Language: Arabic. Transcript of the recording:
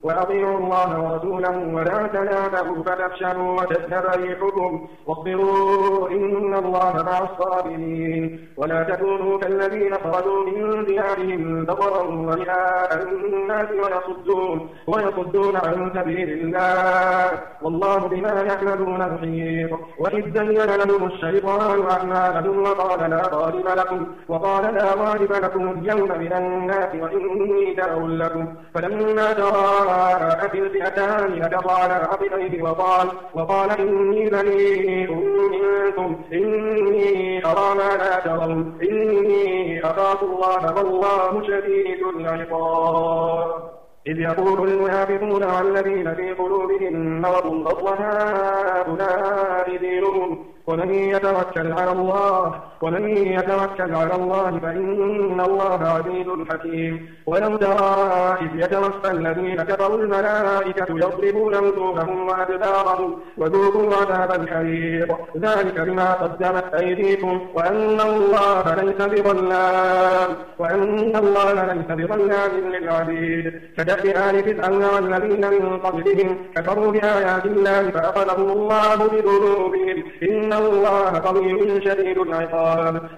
وأطيعوا الله ورسوله ولا تنازعوا فتفشلوا وتذهب ريحكم واصبروا إن الله مع الصابرين. ولا تكونوا كالذين خرجوا من ديارهم بطرا ورئاء الناس ويصدون عن سبيل الله والله بما يعملون محيط. وإذ زين لهم الشيطان أعمالهم وقال لا غالب لكم اليوم من الناس وإني جار لكم فلما تراءت الفئتان نكص على عقبيه وقال إني بريء منكم إني أرى ما لا ترون إني أخاف الله والله شديد العقاب. إذ يقول المنافقون والذين في قلوبهم مرض غر هؤلاء دينهم ومن يتوكل على الله فإن الله عزيز حكيم. ولو ترى إذ يتوفى الذين كفروا الملائكة يضربون وجوههم وأدبارهم وذوقوا عذاب الحريق ذلك بما قدمت أيديكم وأن الله ليس بظلام للعبيد. كدأب آل فرعون والذين من قبلهم كفروا بآيات الله فأخذهم الله بذنوبهم إن الله قوي شديد العقاب.